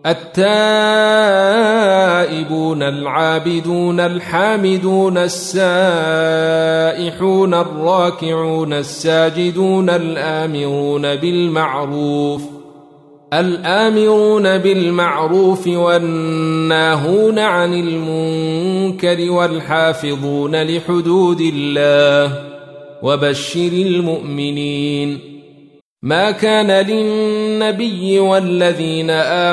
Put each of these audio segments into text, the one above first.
التائبون العابدون الحامدون السائحون الراكعون الساجدون الآمرون بالمعروف والناهون عن المنكر والحافظون لحدود الله وبشر المؤمنين. ما كان للنبي والذين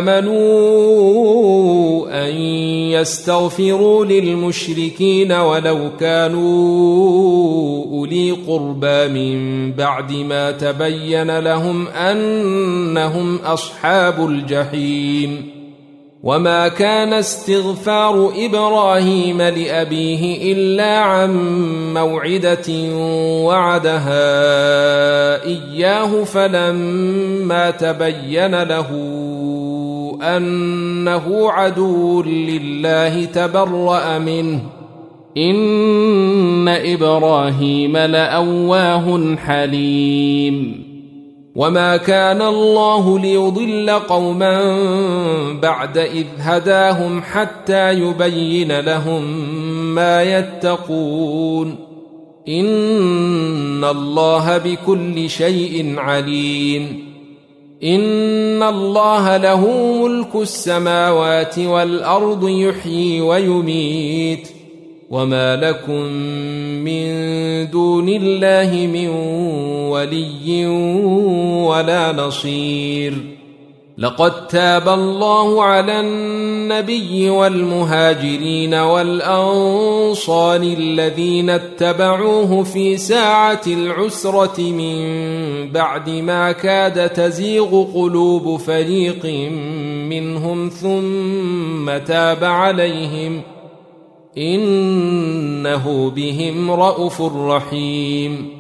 آمنوا أن يستغفروا للمشركين ولو كانوا أولي قربى من بعد ما تبين لهم أنهم أصحاب الجحيم. وما كان استغفار إبراهيم لأبيه إلا عن موعدة وعدها إياه فلما تبين له أنه عدو لله تبرأ منه إن إبراهيم لأواه حليم. وما كان الله ليضل قوما بعد إذ هداهم حتى يبين لهم ما يتقون إن الله بكل شيء عليم. إن الله له ملك السماوات والأرض يحيي ويميت وما لكم من دون الله من ولي ولا نصير. لقد تاب الله على النبي والمهاجرين والأنصار الذين اتبعوه في ساعة العسرة من بعد ما كاد تزيغ قلوب فريق منهم ثم تاب عليهم إنه بهم رءوف رحيم.